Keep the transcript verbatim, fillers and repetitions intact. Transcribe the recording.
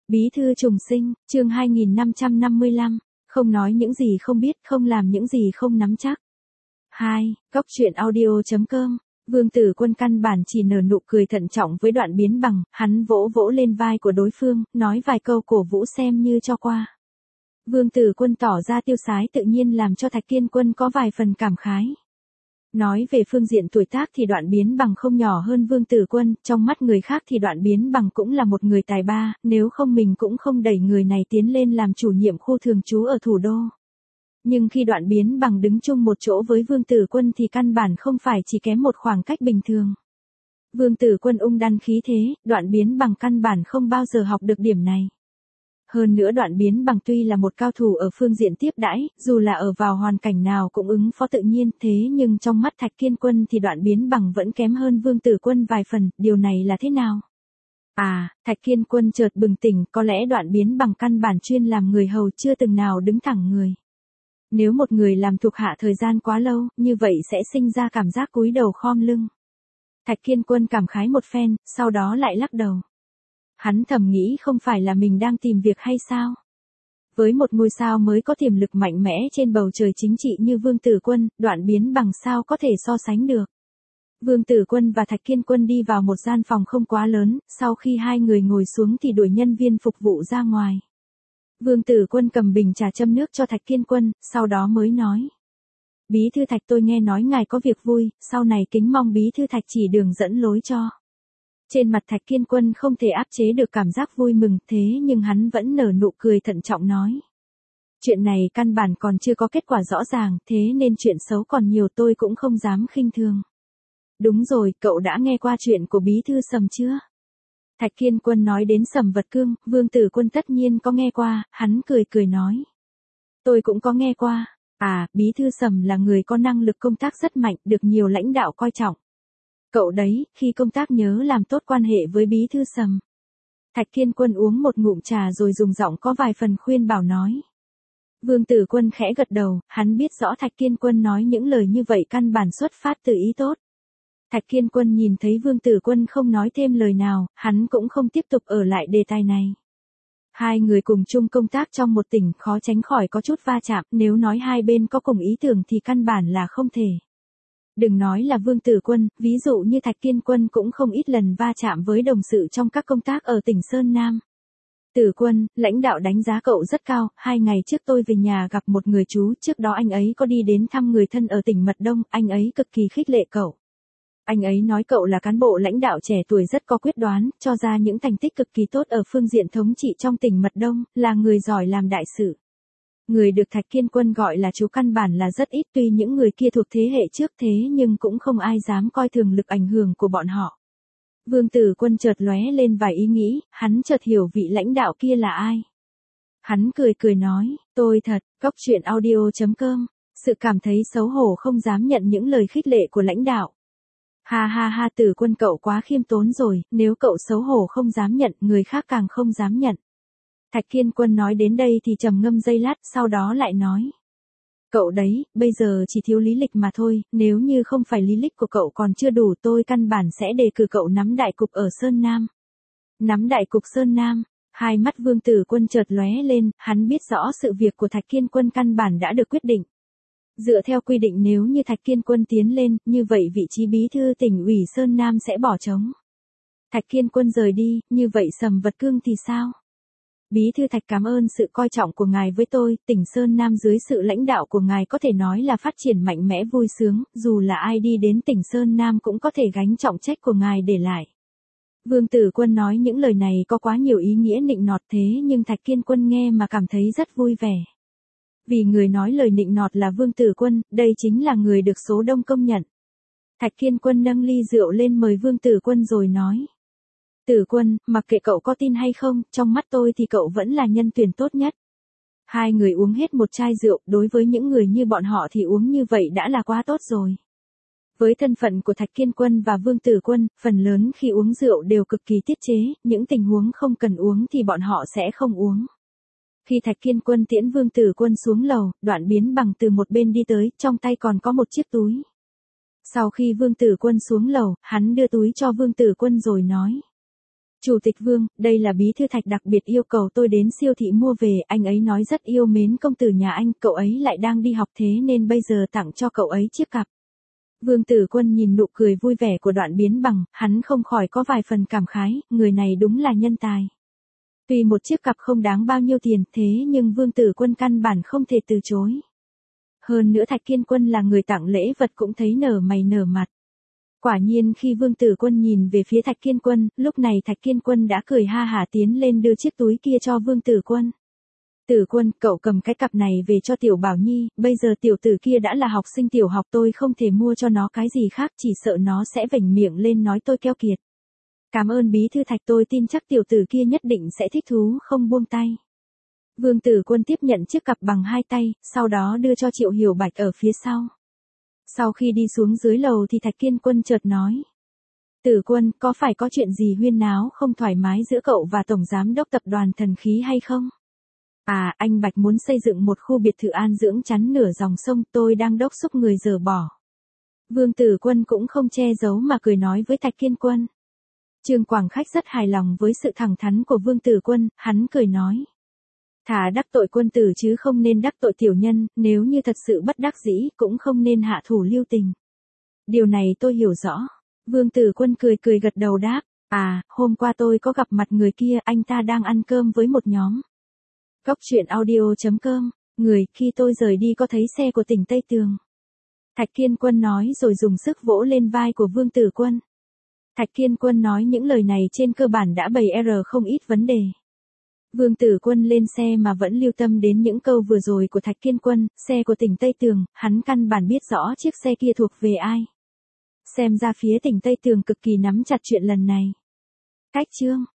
Bí thư trùng sinh, chương hai nghìn năm trăm năm mươi lăm, không nói những gì không biết, không làm những gì không nắm chắc. hai. Góc truyện audio chấm com. Vương Tử Quân căn bản chỉ nở nụ cười thận trọng với Đoạn Biến Bằng, hắn vỗ vỗ lên vai của đối phương, nói vài câu cổ vũ xem như cho qua. Vương Tử Quân tỏ ra tiêu sái tự nhiên làm cho Thạch Kiên Quân có vài phần cảm khái. Nói về phương diện tuổi tác thì Đoạn Biến Bằng không nhỏ hơn Vương Tử Quân, trong mắt người khác thì Đoạn Biến Bằng cũng là một người tài ba, nếu không mình cũng không đẩy người này tiến lên làm chủ nhiệm khu thường trú ở thủ đô. Nhưng khi Đoạn Biến Bằng đứng chung một chỗ với Vương Tử Quân thì căn bản không phải chỉ kém một khoảng cách bình thường. Vương Tử Quân ung đan khí thế, Đoạn Biến Bằng căn bản không bao giờ học được điểm này. Hơn nữa Đoạn Biến Bằng tuy là một cao thủ ở phương diện tiếp đãi, dù là ở vào hoàn cảnh nào cũng ứng phó tự nhiên, thế nhưng trong mắt Thạch Kiên Quân thì Đoạn Biến Bằng vẫn kém hơn Vương Tử Quân vài phần, điều này là thế nào? À, Thạch Kiên Quân chợt bừng tỉnh, có lẽ Đoạn Biến Bằng căn bản chuyên làm người hầu chưa từng nào đứng thẳng người. Nếu một người làm thuộc hạ thời gian quá lâu, như vậy sẽ sinh ra cảm giác cúi đầu khom lưng. Thạch Kiên Quân cảm khái một phen, sau đó lại lắc đầu. Hắn thầm nghĩ không phải là mình đang tìm việc hay sao? Với một ngôi sao mới có tiềm lực mạnh mẽ trên bầu trời chính trị như Vương Tử Quân, Đoạn Biến Bằng sao có thể so sánh được. Vương Tử Quân và Thạch Kiên Quân đi vào một gian phòng không quá lớn, sau khi hai người ngồi xuống thì đuổi nhân viên phục vụ ra ngoài. Vương Tử Quân cầm bình trà châm nước cho Thạch Kiên Quân, sau đó mới nói. Bí thư Thạch, tôi nghe nói ngài có việc vui, sau này kính mong Bí thư Thạch chỉ đường dẫn lối cho. Trên mặt Thạch Kiên Quân không thể áp chế được cảm giác vui mừng, thế nhưng hắn vẫn nở nụ cười thận trọng nói. Chuyện này căn bản còn chưa có kết quả rõ ràng, thế nên chuyện xấu còn nhiều, tôi cũng không dám khinh thường. Đúng rồi, cậu đã nghe qua chuyện của Bí thư Sầm chưa? Thạch Kiên Quân nói đến Sầm Vật Cương, Vương Tử Quân tất nhiên có nghe qua, hắn cười cười nói. Tôi cũng có nghe qua, à, Bí thư Sầm là người có năng lực công tác rất mạnh, được nhiều lãnh đạo coi trọng. Cậu đấy, khi công tác nhớ làm tốt quan hệ với Bí thư Sầm. Thạch Kiên Quân uống một ngụm trà rồi dùng giọng có vài phần khuyên bảo nói. Vương Tử Quân khẽ gật đầu, hắn biết rõ Thạch Kiên Quân nói những lời như vậy căn bản xuất phát từ ý tốt. Thạch Kiên Quân nhìn thấy Vương Tử Quân không nói thêm lời nào, hắn cũng không tiếp tục ở lại đề tài này. Hai người cùng chung công tác trong một tỉnh, khó tránh khỏi có chút va chạm, nếu nói hai bên có cùng ý tưởng thì căn bản là không thể. Đừng nói là Vương Tử Quân, ví dụ như Thạch Kiên Quân cũng không ít lần va chạm với đồng sự trong các công tác ở tỉnh Sơn Nam. Tử Quân, lãnh đạo đánh giá cậu rất cao, hai ngày trước tôi về nhà gặp một người chú, trước đó anh ấy có đi đến thăm người thân ở tỉnh Mật Đông, anh ấy cực kỳ khích lệ cậu. Anh ấy nói cậu là cán bộ lãnh đạo trẻ tuổi rất có quyết đoán, cho ra những thành tích cực kỳ tốt ở phương diện thống trị trong tỉnh Mật Đông, là người giỏi làm đại sự. Người được Thạch Kiên Quân gọi là chú căn bản là rất ít, tuy những người kia thuộc thế hệ trước thế nhưng cũng không ai dám coi thường lực ảnh hưởng của bọn họ. Vương Tử Quân chợt lóe lên vài ý nghĩ, hắn chợt hiểu vị lãnh đạo kia là ai. Hắn cười cười nói, tôi thật, góc truyện audio chấm com, sự cảm thấy xấu hổ không dám nhận những lời khích lệ của lãnh đạo. Ha ha ha, Tử Quân cậu quá khiêm tốn rồi, nếu cậu xấu hổ không dám nhận, người khác càng không dám nhận. Thạch Kiên Quân nói đến đây thì trầm ngâm giây lát, sau đó lại nói. Cậu đấy, bây giờ chỉ thiếu lý lịch mà thôi, nếu như không phải lý lịch của cậu còn chưa đủ tôi căn bản sẽ đề cử cậu nắm đại cục ở Sơn Nam. Nắm đại cục Sơn Nam, hai mắt Vương Tử Quân chợt lóe lên, hắn biết rõ sự việc của Thạch Kiên Quân căn bản đã được quyết định. Dựa theo quy định nếu như Thạch Kiên Quân tiến lên, như vậy vị trí bí thư tỉnh ủy Sơn Nam sẽ bỏ trống. Thạch Kiên Quân rời đi, như vậy Sầm Vật Cương thì sao? Bí thư Thạch, cảm ơn sự coi trọng của ngài với tôi, tỉnh Sơn Nam dưới sự lãnh đạo của ngài có thể nói là phát triển mạnh mẽ vui sướng, dù là ai đi đến tỉnh Sơn Nam cũng có thể gánh trọng trách của ngài để lại. Vương Tử Quân nói những lời này có quá nhiều ý nghĩa nịnh nọt thế nhưng Thạch Kiên Quân nghe mà cảm thấy rất vui vẻ. Vì người nói lời nịnh nọt là Vương Tử Quân, đây chính là người được số đông công nhận. Thạch Kiên Quân nâng ly rượu lên mời Vương Tử Quân rồi nói. Tử Quân, mặc kệ cậu có tin hay không, trong mắt tôi thì cậu vẫn là nhân tuyển tốt nhất. Hai người uống hết một chai rượu, đối với những người như bọn họ thì uống như vậy đã là quá tốt rồi. Với thân phận của Thạch Kiên Quân và Vương Tử Quân, phần lớn khi uống rượu đều cực kỳ tiết chế, những tình huống không cần uống thì bọn họ sẽ không uống. Khi Thạch Kiên Quân tiễn Vương Tử Quân xuống lầu, Đoạn Biến Bằng từ một bên đi tới, trong tay còn có một chiếc túi. Sau khi Vương Tử Quân xuống lầu, hắn đưa túi cho Vương Tử Quân rồi nói. Chủ tịch Vương, đây là bí thư Thạch đặc biệt yêu cầu tôi đến siêu thị mua về, anh ấy nói rất yêu mến công tử nhà anh, cậu ấy lại đang đi học thế nên bây giờ tặng cho cậu ấy chiếc cặp. Vương Tử Quân nhìn nụ cười vui vẻ của Đoạn Biến Bằng, hắn không khỏi có vài phần cảm khái, người này đúng là nhân tài. Tuy một chiếc cặp không đáng bao nhiêu tiền, thế nhưng Vương Tử Quân căn bản không thể từ chối. Hơn nữa Thạch Kiên Quân là người tặng lễ vật cũng thấy nở mày nở mặt. Quả nhiên khi Vương Tử Quân nhìn về phía Thạch Kiên Quân, lúc này Thạch Kiên Quân đã cười ha hả tiến lên đưa chiếc túi kia cho Vương Tử Quân. Tử Quân, cậu cầm cái cặp này về cho Tiểu Bảo Nhi, bây giờ tiểu tử kia đã là học sinh tiểu học, tôi không thể mua cho nó cái gì khác, chỉ sợ nó sẽ vểnh miệng lên nói tôi keo kiệt. Cảm ơn bí thư Thạch, tôi tin chắc tiểu tử kia nhất định sẽ thích thú không buông tay. Vương Tử Quân tiếp nhận chiếc cặp bằng hai tay, sau đó đưa cho Triệu Hiểu Bạch ở phía sau. Sau khi đi xuống dưới lầu thì Thạch Kiên Quân chợt nói. Tử Quân, có phải có chuyện gì huyên náo không thoải mái giữa cậu và Tổng Giám đốc Tập đoàn Thần Khí hay không? À, anh Bạch muốn xây dựng một khu biệt thự an dưỡng chắn nửa dòng sông, tôi đang đốc thúc người dỡ bỏ. Vương Tử Quân cũng không che giấu mà cười nói với Thạch Kiên Quân. Trương Quảng Khách rất hài lòng với sự thẳng thắn của Vương Tử Quân, hắn cười nói. Thà đắc tội quân tử chứ không nên đắc tội tiểu nhân, nếu như thật sự bất đắc dĩ cũng không nên hạ thủ lưu tình. Điều này tôi hiểu rõ. Vương Tử Quân cười cười gật đầu đáp, à, hôm qua tôi có gặp mặt người kia, anh ta đang ăn cơm với một nhóm. Góc truyện audio chấm com, người, khi tôi rời đi có thấy xe của tỉnh Tây Tường. Thạch Kiên Quân nói rồi dùng sức vỗ lên vai của Vương Tử Quân. Thạch Kiên Quân nói những lời này trên cơ bản đã bày ra không ít vấn đề. Vương Tử Quân lên xe mà vẫn lưu tâm đến những câu vừa rồi của Thạch Kiên Quân, xe của tỉnh Tây Tường, hắn căn bản biết rõ chiếc xe kia thuộc về ai. Xem ra phía tỉnh Tây Tường cực kỳ nắm chặt chuyện lần này. Cách chương